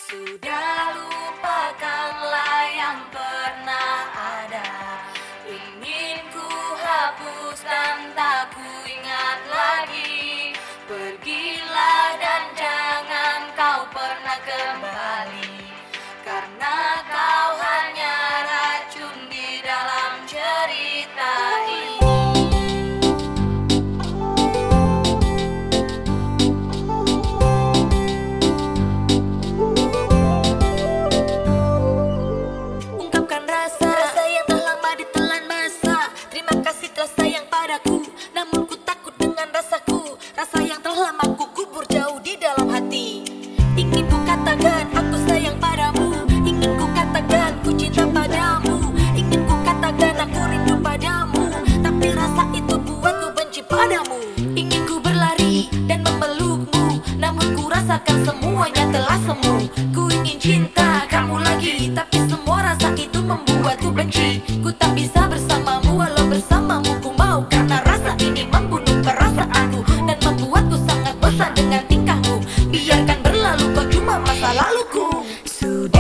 Sudah lupakanlah yang pernah ada. Ingin ku hapus dan tak ku ingat lagi. Pergilah dan jangan kau pernah kembali, karena kau hanya racun di dalam cerita ini. Ungkapkan rasa yang telah lama ditelan masa. Terima kasih telah sayang padaku, namun ku takut dengan rasaku. Rasa yang telah lama ku kubur jauh di dalam hati. Ingin ku katakan aku sayang padamu, ingin ku katakan ku cinta padamu, ingin ku katakan aku rindu padamu, tapi rasa itu buatku benci padamu. Ingin ku berlari dan memelukmu, namun ku rasakan semuanya telah semu. Ku ingin cinta kamu lagi, tapi semua rasa itu membuatku benci. Ku tak bisa bersamamu, walau bersamamu ku mau, karena rasa ini membunuh perasaanku dan membuatku sangat bosan dengan tingkahmu. Biarkan berlalu, kau cuma masa laluku. Sudah